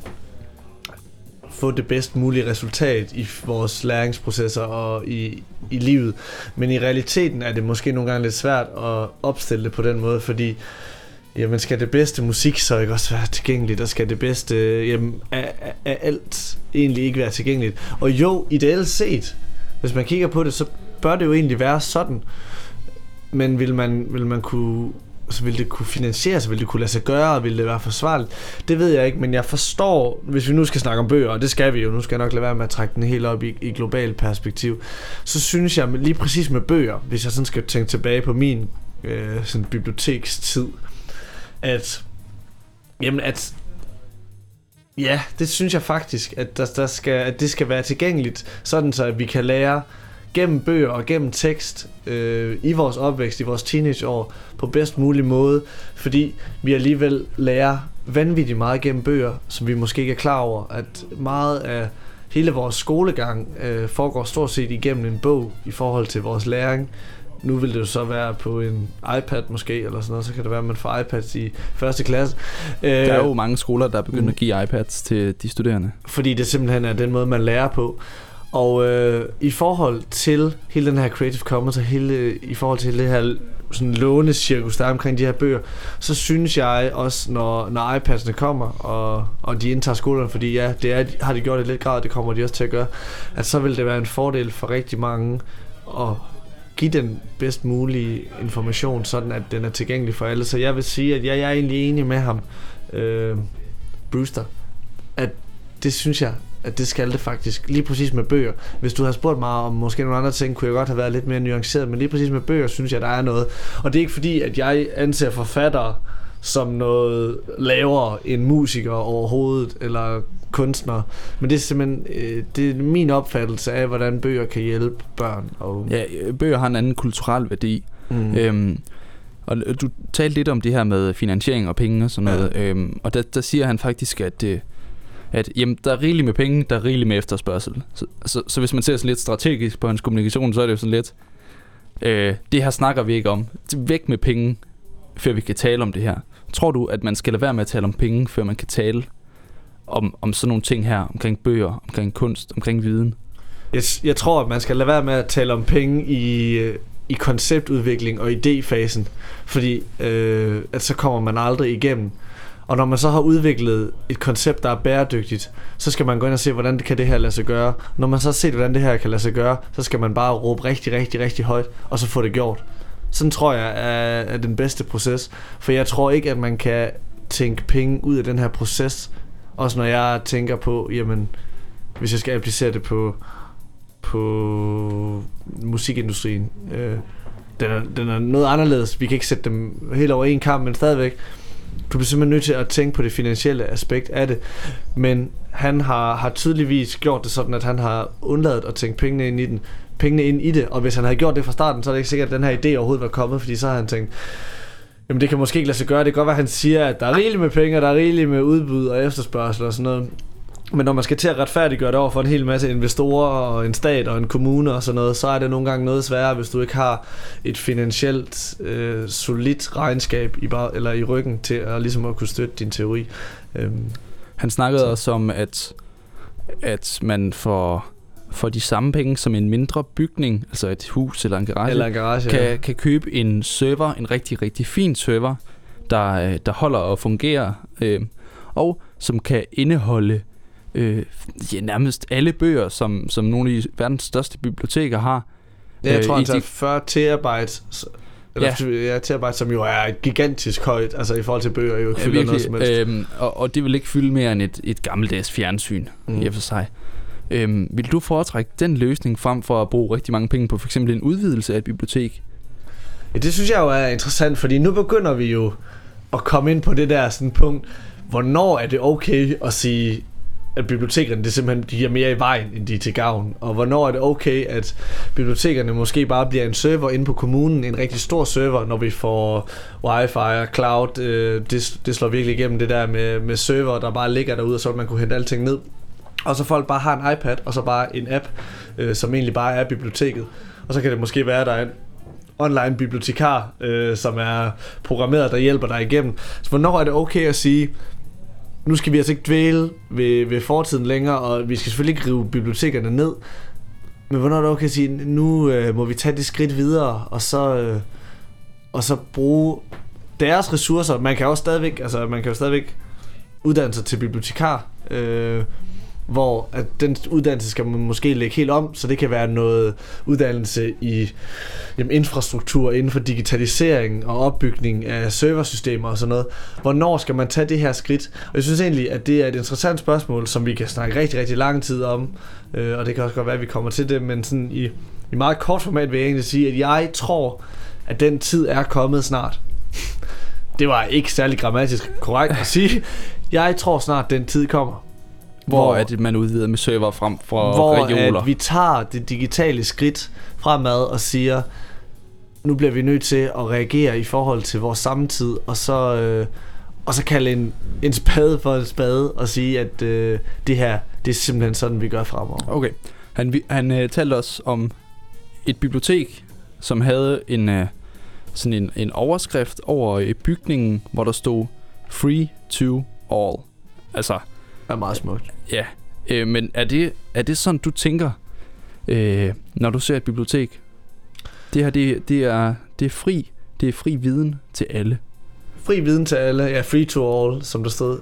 få det bedst mulige resultat i vores læringsprocesser og i, i livet. Men i realiteten er det måske nogle gange lidt svært at opstille det på den måde, fordi jamen, skal det bedste musik så ikke også være tilgængeligt, og skal det bedste jamen, af, af, af alt egentlig ikke være tilgængeligt? Og jo, ideelt set, hvis man kigger på det, så bør det jo egentlig være sådan. Men vil man, vil man kunne, så vil det kunne finansieres, vil det kunne lade sig gøre, og vil det være forsvarligt? Det ved jeg ikke, men jeg forstår, hvis vi nu skal snakke om bøger, og det skal vi jo, nu skal jeg nok lade være med at trække den helt op i, i globalt perspektiv, så synes jeg lige præcis med bøger, hvis jeg sådan skal tænke tilbage på min øh, sådan bibliotekstid, at jamen at ja, det synes jeg faktisk, at der, der skal, at det skal være tilgængeligt, sådan så at vi kan lære gennem bøger og gennem tekst øh, i vores opvækst, i vores teenageår på bedst mulig måde, fordi vi alligevel lærer vanvittigt meget gennem bøger, som vi måske ikke er klar over, at meget af hele vores skolegang øh, foregår stort set igennem en bog i forhold til vores læring. Nu vil det jo så være på en iPad måske, eller sådan noget, så kan det være, at man får iPads i første klasse. Der er jo mange skoler, der er begyndt mm. at give iPads til de studerende. Fordi det simpelthen er den måde, man lærer på. Og øh, i forhold til hele den her Creative Commons, og hele, i forhold til det her sådan lånecirkus, der er omkring de her bøger, så synes jeg også, når, når iPads'ene kommer, og, og de indtager skolerne, fordi ja, det er, har de gjort i lidt grad, det kommer de også til at gøre, at så vil det være en fordel for rigtig mange at give den bedst mulige information, sådan at den er tilgængelig for alle. Så jeg vil sige, at jeg, jeg er egentlig enig med ham, øh, Brewster, at det synes jeg, at det skal det faktisk. Lige præcis med bøger. Hvis du har spurgt mig om måske nogle andre ting, kunne jeg godt have været lidt mere nuanceret, men lige præcis med bøger, synes jeg, der er noget. Og det er ikke fordi, at jeg anser forfattere som noget lavere end musikere overhovedet, eller kunstnere. Men det er simpelthen øh, det er min opfattelse af, hvordan bøger kan hjælpe børn og unge. Ja, bøger har en anden kulturel værdi. Mm. Øhm, og du talte lidt om det her med finansiering og penge og sådan noget. Ja. Øhm, og der, der siger han faktisk, at øh, at jamen, der er rigeligt med penge, der er rigeligt med efterspørgsel. Så, så, så hvis man ser sådan lidt strategisk på hans kommunikation, så er det jo sådan lidt, øh, det her snakker vi ikke om. Væk med penge, før vi kan tale om det her. Tror du, at man skal lade være med at tale om penge, før man kan tale om, om sådan nogle ting her, omkring bøger, omkring kunst, omkring viden? Jeg, jeg tror, at man skal lade være med at tale om penge i, i konceptudvikling og idéfasen, fordi øh, at så kommer man aldrig igennem. Og når man så har udviklet et koncept, der er bæredygtigt, så skal man gå ind og se, hvordan det kan det her lade sig gøre. Når man så har set, hvordan det her kan lade sig gøre, så skal man bare råbe rigtig, rigtig, rigtig højt, og så få det gjort. Sådan tror jeg er, er den bedste proces. For jeg tror ikke, at man kan tænke penge ud af den her proces. Også når jeg tænker på, jamen, hvis jeg skal applicere det på, på musikindustrien. Øh, den, er, den er noget anderledes. Vi kan ikke sætte dem helt over en kamp, men stadigvæk. Du bliver simpelthen nødt til at tænke på det finansielle aspekt af det. Men han har, har tydeligvis gjort det sådan, at han har undladet at tænke pengene ind i den, pengene ind i det. Og hvis han havde gjort det fra starten, så er det ikke sikkert, at den her idé overhovedet var kommet, fordi så har han tænkt, jamen det kan måske ikke lade sig gøre. Det kan godt være, at han siger, at der er rigeligt med penge, og der er rigeligt med udbud og efterspørgsel og sådan noget. Men når man skal til at retfærdiggøre det over for en hel masse investorer og en stat og en kommune og sådan noget, så er det nogle gange noget sværere, hvis du ikke har et finansielt øh, solidt regnskab i, bar- eller i ryggen til at, ligesom at kunne støtte din teori. Øhm, Han snakkede så. også om, at, at man får, får de samme penge som en mindre bygning, altså et hus eller en garage, eller en garage kan, ja. kan købe en server, en rigtig, rigtig fin server, der, der holder og fungerer, øh, og som kan indeholde Øh, ja, nærmest alle bøger, som, som nogle af verdens største biblioteker har. Ja, jeg tror, han øh, tager fyrre terabyte, eller ja. ja, terabyte, som jo er gigantisk højt, altså i forhold til bøger, jo ikke ja, fylder noget som helst. Øhm, og, og det vil ikke fylde mere end et, et gammeldags fjernsyn, mm. i og for sig. Øhm, vil du foretrække den løsning frem for at bruge rigtig mange penge på for eksempel en udvidelse af et bibliotek? Ja, det synes jeg jo er interessant, fordi nu begynder vi jo at komme ind på det der sådan punkt, hvornår er det okay at sige, at bibliotekerne det simpelthen de er mere i vejen, end de er til gavn, og hvornår er det okay, at bibliotekerne måske bare bliver en server inde på kommunen, en rigtig stor server, når vi får wifi og cloud, øh, det, det slår virkelig igennem det der med, med server, der bare ligger derude, og så man kunne hente alting ned, og så folk bare har en iPad, og så bare en app, øh, som egentlig bare er biblioteket, og så kan det måske være, der er en online bibliotekar, øh, som er programmeret, der hjælper dig igennem. Så hvornår er det okay at sige, nu skal vi altså ikke dvæle ved, ved fortiden længere, og vi skal selvfølgelig ikke rive bibliotekerne ned, men hvornår er det okay at sige, nu øh, må vi tage det skridt videre, og så, øh, og så bruge deres ressourcer. Man kan jo stadigvæk, altså man kan jo stadigvæk uddanne sig til bibliotekar, øh, hvor at den uddannelse skal man måske lægge helt om, så det kan være noget uddannelse i jamen, infrastruktur inden for digitalisering og opbygning af serversystemer og sådan noget. Hvornår skal man tage det her skridt? Og jeg synes egentlig, at det er et interessant spørgsmål, som vi kan snakke rigtig, rigtig lang tid om, øh, og det kan også godt være, at vi kommer til det, men sådan i, i meget kort format vil jeg egentlig sige, at jeg tror, at den tid er kommet snart. Det var ikke særlig grammatisk korrekt at sige. Jeg tror snart, den tid kommer. Hvor, hvor at man udvider med server frem for hvor regioner. Hvor vi tager det digitale skridt fremad og siger, nu bliver vi nødt til at reagere i forhold til vores samtid, og så, øh, og så kalde en, en spade for en spade og sige, at øh, det her, det er simpelthen sådan, vi gør fremover. Okay. Han, han øh, talte os om et bibliotek, som havde en, øh, sådan en, en overskrift over øh, bygningen, hvor der stod Free to All. Altså... Det er meget smukt. Ja, øh, men er det, er det sådan, du tænker, øh, når du ser et bibliotek? Det her, det, det, er, det er fri, det er fri viden til alle. Fri viden til alle, ja, free to all, som der stod.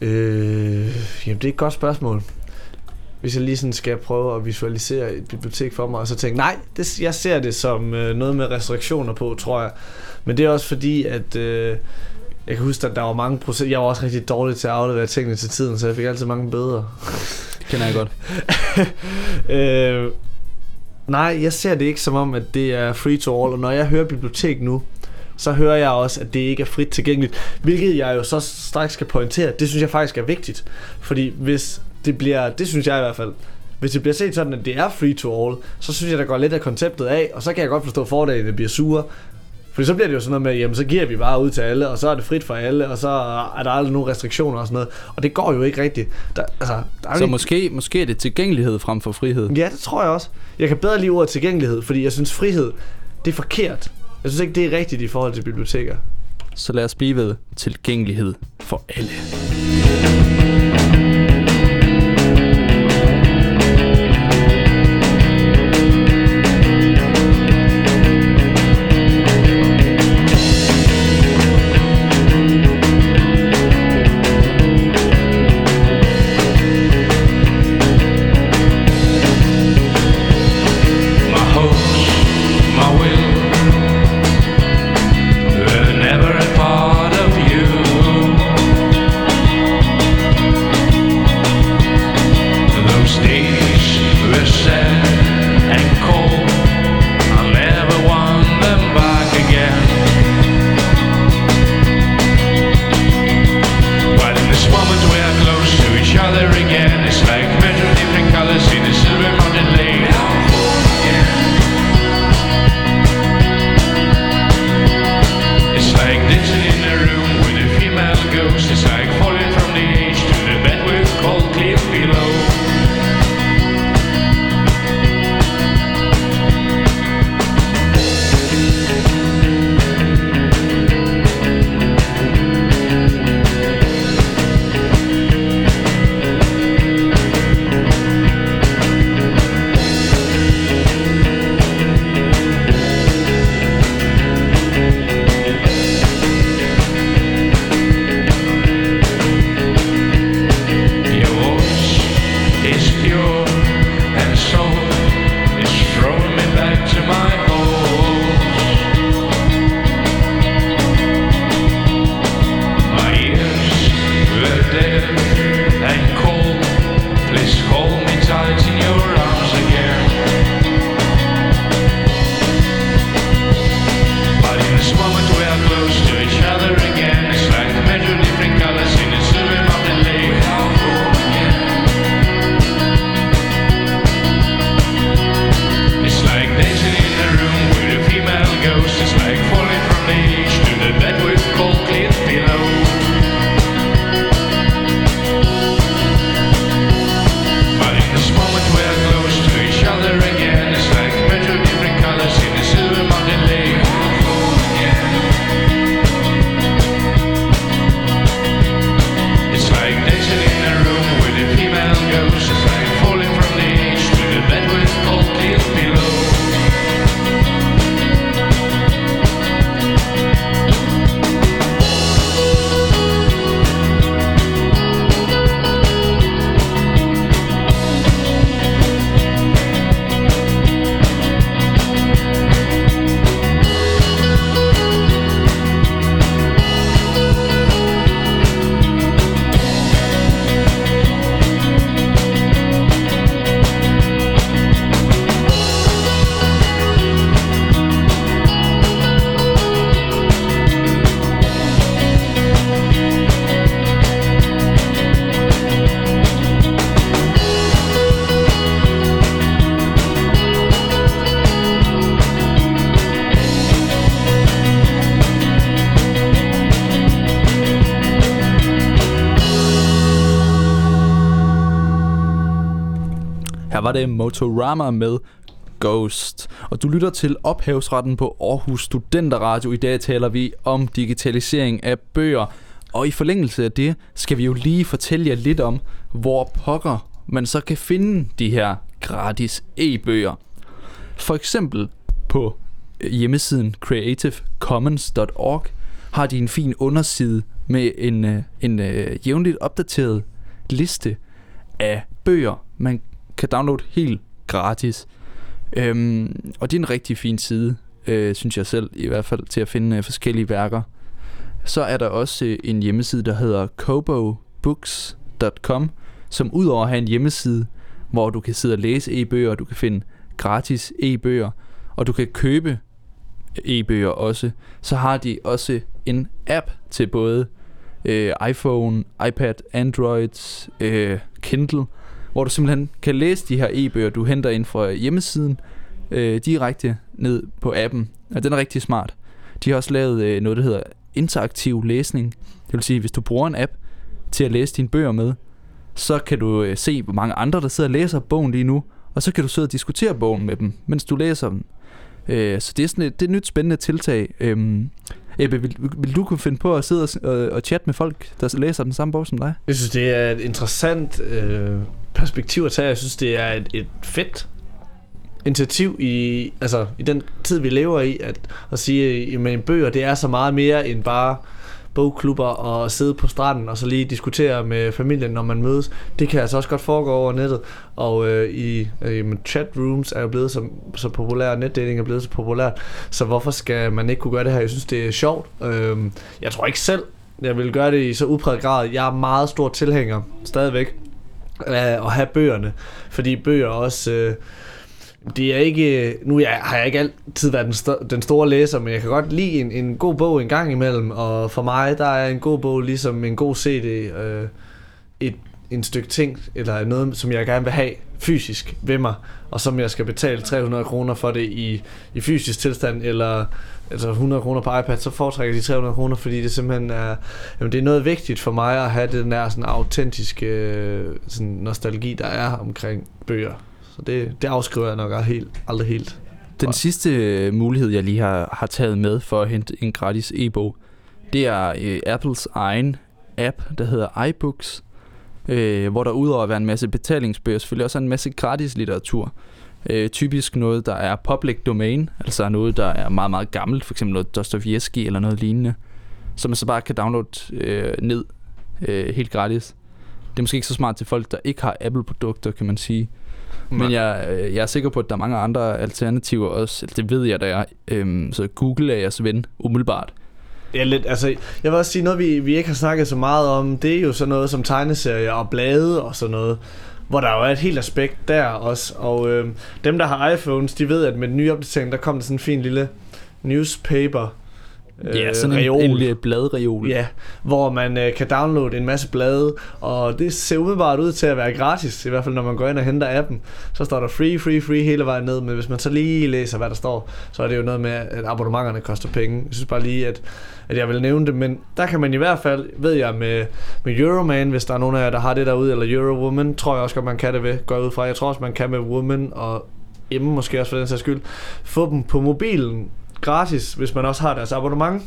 Øh, jamen, det er et godt spørgsmål. Hvis jeg lige sådan skal prøve at visualisere et bibliotek for mig, og så tænke, nej, det, jeg ser det som øh, noget med restriktioner på, tror jeg. Men det er også fordi, at... Øh, jeg kan huske, at der var mange processer. Jeg var også rigtig dårlig til at aflevere tingene til tiden, så jeg fik altid mange bøder. Kender jeg godt. øh, nej, jeg ser det ikke som om, at det er free to all. Og når jeg hører bibliotek nu, så hører jeg også, at det ikke er frit tilgængeligt. Hvilket jeg jo så straks skal pointere. Det synes jeg faktisk er vigtigt. Fordi hvis det bliver, det synes jeg i hvert fald, hvis det bliver set sådan, at det er free to all, så synes jeg, der går lidt af konceptet af. Og så kan jeg godt forstå, at fordagene bliver sure. Fordi så bliver det jo sådan noget med, jamen så giver vi bare ud til alle, og så er det frit for alle, og så er der aldrig nogen restriktioner og sådan noget. Og det går jo ikke rigtigt. Der, altså, der er så ikke... måske, måske er det tilgængelighed frem for frihed? Ja, det tror jeg også. Jeg kan bedre lide ordet tilgængelighed, fordi jeg synes frihed, det er forkert. Jeg synes ikke, det er rigtigt i forhold til biblioteker. Så lad os blive ved tilgængelighed for alle. Never a part of you. Her var det Motorama med Ghost. Og du lytter til Ophavsretten på Aarhus Studenterradio. I dag taler vi om digitalisering af bøger. Og i forlængelse af det skal vi jo lige fortælle jer lidt om, hvor pokker man så kan finde de her gratis e-bøger. For eksempel på hjemmesiden creative commons punktum org har de en fin underside med en, en, en uh, jævnligt opdateret liste af bøger, man kan downloade helt gratis. Øhm, og det er en rigtig fin side, øh, synes jeg selv, i hvert fald til at finde øh, forskellige værker. Så er der også øh, en hjemmeside, der hedder kobo books punktum com, som udover at have en hjemmeside, hvor du kan sidde og læse e-bøger, du kan finde gratis e-bøger, og du kan købe e-bøger også, så har de også en app til både øh, iPhone, iPad, Android, øh, Kindle, hvor du simpelthen kan læse de her e-bøger, du henter ind fra hjemmesiden, øh, direkte ned på appen. Og den er rigtig smart. De har også lavet øh, noget, der hedder interaktiv læsning. Det vil sige, hvis du bruger en app til at læse dine bøger med, så kan du øh, se, hvor mange andre, der sidder og læser bogen lige nu, og så kan du sidde og diskutere bogen med dem, mens du læser den. Øh, så det er sådan et, det er et nyt spændende tiltag. Øhm, Ebbe, vil, vil du kunne finde på at sidde og, og, og chatte med folk, der læser den samme bog som dig? Jeg synes, det er et interessant øh, perspektiv at tage. Jeg synes, det er et, et fedt initiativ i, altså, i den tid, vi lever i, at, at sige, at en bøger, det er så meget mere end bare bogklubber og sidde på stranden og så lige diskutere med familien, når man mødes. Det kan altså også godt foregå over nettet. Og øh, i øh, chatrooms er jo blevet så, så populært, netdating er blevet så populært, så hvorfor skal man ikke kunne gøre det her? Jeg synes, det er sjovt. Øh, jeg tror ikke selv, jeg vil gøre det i så udpræget grad. Jeg er meget stor tilhænger stadigvæk af at have bøgerne, fordi bøger også... Øh, det er ikke, nu jeg, har jeg ikke altid været den, st- den store læser, men jeg kan godt lide en, en god bog en gang imellem, og for mig, der er en god bog ligesom en god C D, øh, et, en stykke ting, eller noget, som jeg gerne vil have fysisk ved mig, og som jeg skal betale tre hundrede kroner for det i, i fysisk tilstand, eller altså hundrede kroner på iPad, så foretrækker jeg de tre hundrede kroner, fordi det simpelthen er, jamen det er noget vigtigt for mig at have den der sådan autentiske sådan nostalgi, der er omkring bøger. Så det, det afskriver jeg nok helt, aldrig helt. Den sidste mulighed, jeg lige har, har taget med for at hente en gratis e-bog, det er øh, Apples egen app, der hedder iBooks, øh, hvor der udover at være en masse betalingsbøger, selvfølgelig også er en masse gratis litteratur. Øh, typisk noget, der er public domain, altså noget, der er meget, meget gammelt, for eksempel noget Dostojevskij eller noget lignende, som man så bare kan downloade øh, ned øh, helt gratis. Det er måske ikke så smart til folk, der ikke har Apple-produkter, kan man sige. Men jeg, jeg er sikker på, at der er mange andre alternativer også. Det ved jeg, der er. Øhm, så Google er jeres ven, umiddelbart. Ja, lidt. Altså, jeg vil også sige, noget vi, vi ikke har snakket så meget om, det er jo sådan noget som tegneserier og blade og sådan noget, hvor der jo er et helt aspekt der også. Og øhm, dem, der har iPhones, de ved, at med den nye opdatering, der kom der sådan en fin lille newspaper Ja, sådan reol. en, en bladreol. Ja, hvor man øh, kan downloade en masse blade, og det ser umiddelbart ud til at være gratis, i hvert fald når man går ind og henter appen. Så står der free, free, free hele vejen ned, men hvis man så lige læser, hvad der står, så er det jo noget med, at abonnementerne koster penge. Jeg synes bare lige, at, at jeg vil nævne det, men der kan man i hvert fald, ved jeg, med, med Euroman, hvis der er nogen af jer, der har det derude, eller Eurowoman, tror jeg også godt, man kan det ved, går ud fra. Jeg tror også, man kan med Woman, og hjemme måske også for den sags skyld, få dem på mobilen, gratis, hvis man også har deres abonnement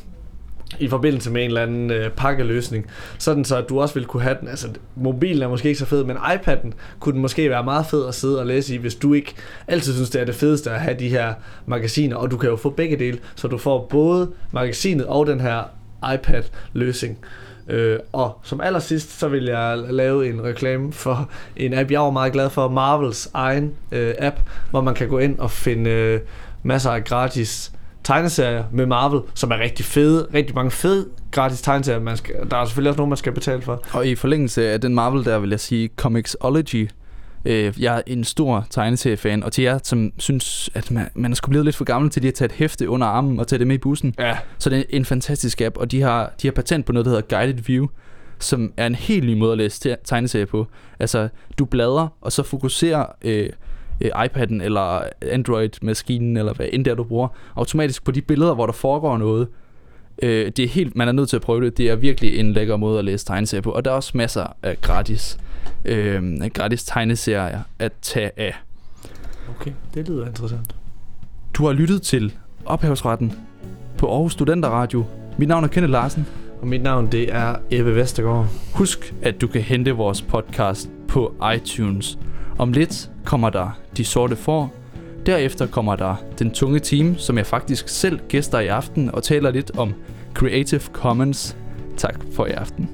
i forbindelse med en eller anden øh, pakkeløsning, sådan så at du også vil kunne have den. Altså, mobilen er måske ikke så fed, men iPad'en kunne den måske være meget fed at sidde og læse i, hvis du ikke altid synes, det er det fedeste at have de her magasiner, og du kan jo få begge dele, så du får både magasinet og den her iPad-løsning. Øh, og som allersidst, så vil jeg lave en reklame for en app, jeg var meget glad for, Marvels egen øh, app, hvor man kan gå ind og finde øh, masser af gratis tegneserier med Marvel, som er rigtig fede, rigtig mange fede gratis tegneserier. Man skal, der er selvfølgelig også nogen, man skal betale for. Og i forlængelse af den Marvel, der vil jeg sige Comixology. Øh, jeg er en stor tegneseriefan, og til jer, som synes, at man, man er sgu blevet lidt for gammel til lige at tage et hæfte under armen og tage det med i bussen, ja. Så det er en fantastisk app, og de har, de har patent på noget, der hedder Guided View, som er en helt ny måde at læse tegneserier på. Altså, du bladrer, og så fokuserer øh, iPad'en eller Android-maskinen, eller hvad end der du bruger, automatisk på de billeder, hvor der foregår noget. Øh, det er helt, man er nødt til at prøve det. Det er virkelig en lækker måde at læse tegneserier på, og der er også masser af gratis øh, gratis tegneserier at tage af. Okay, det lyder interessant. Du har lyttet til Ophavsretten på Aarhus Studenter Radio. Mit navn er Kenneth Larsen. Og mit navn, det er Ebbe Vestergaard. Husk, at du kan hente vores podcast på iTunes. Om lidt kommer der De Sorte Får. Derefter kommer der Den Tunge Team, som jeg faktisk selv gæster i aften og taler lidt om Creative Commons. Tak for i aften.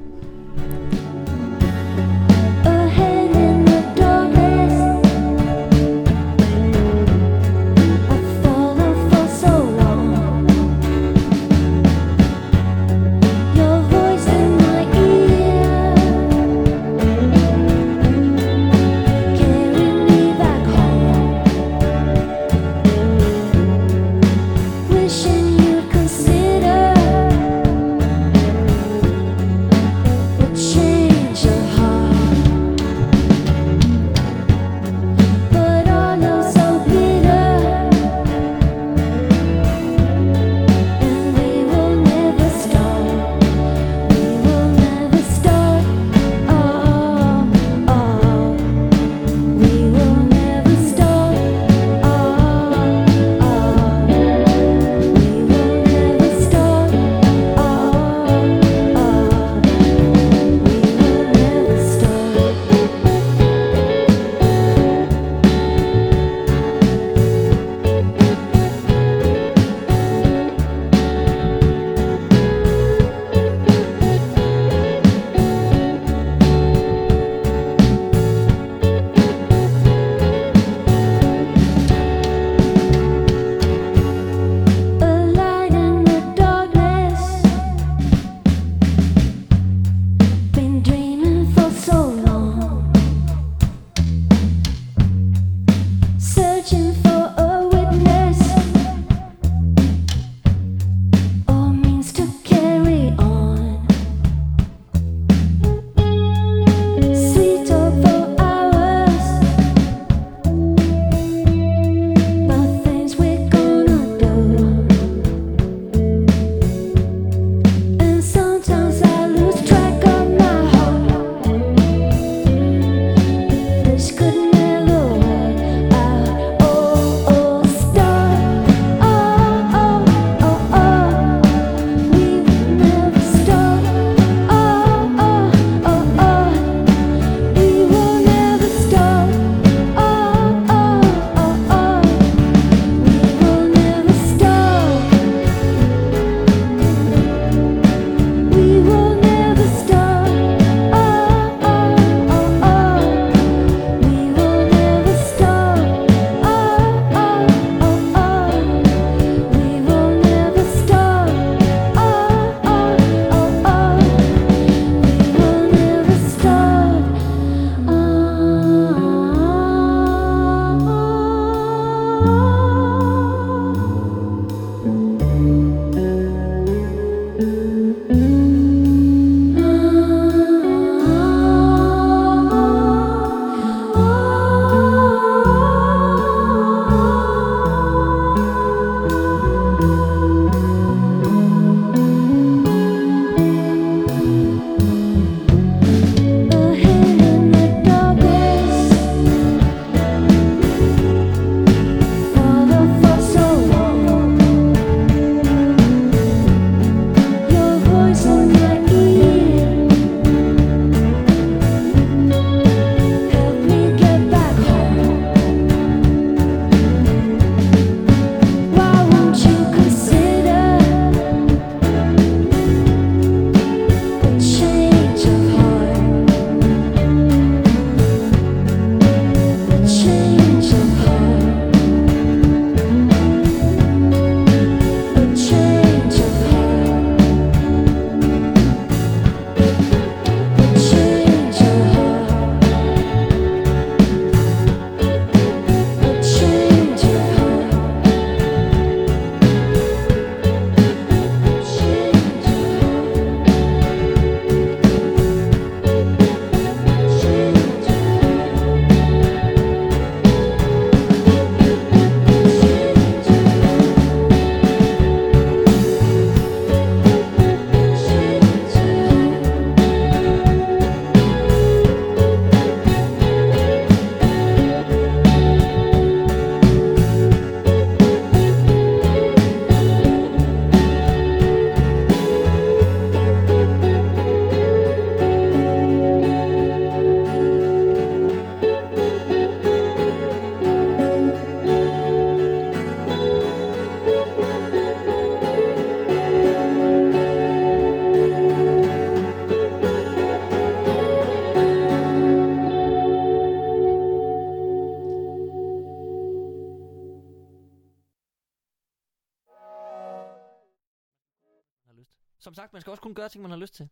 Som sagt, man skal også kun gøre ting, man har lyst til.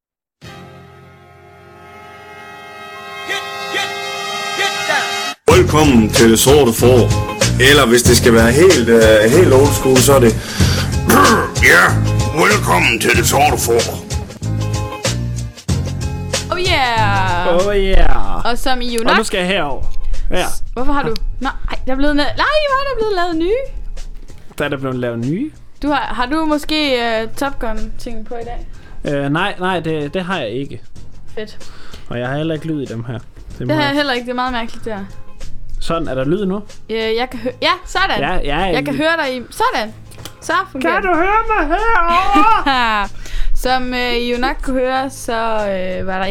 Velkommen til Det Sorte Får. Eller hvis det skal være helt, uh, helt old school, så er det... Ja, velkommen til Det Sorte Får. Oh yeah! Oh yeah! Og som I jo nok... Og nu skal jeg herover. Ja. Hvorfor har du... Nej, der er blevet... Na- Nej, hvor er der blevet lavet nye? Der er der blevet lavet nye. Du har, har du måske uh, Top Gun-ting på i dag? Uh, nej, nej, det, det har jeg ikke. Fedt. Og jeg har heller ikke lyd i dem her. Det har jeg heller ikke. Det er meget mærkeligt, der. Sådan, er der lyd nu? Uh, jeg kan høre... Ja, sådan. Ja, ja, jeg kan høre dig i... Sådan. Så fungerer Kan du høre mig herovre? Som uh, I jo nok kunne høre, så uh, var der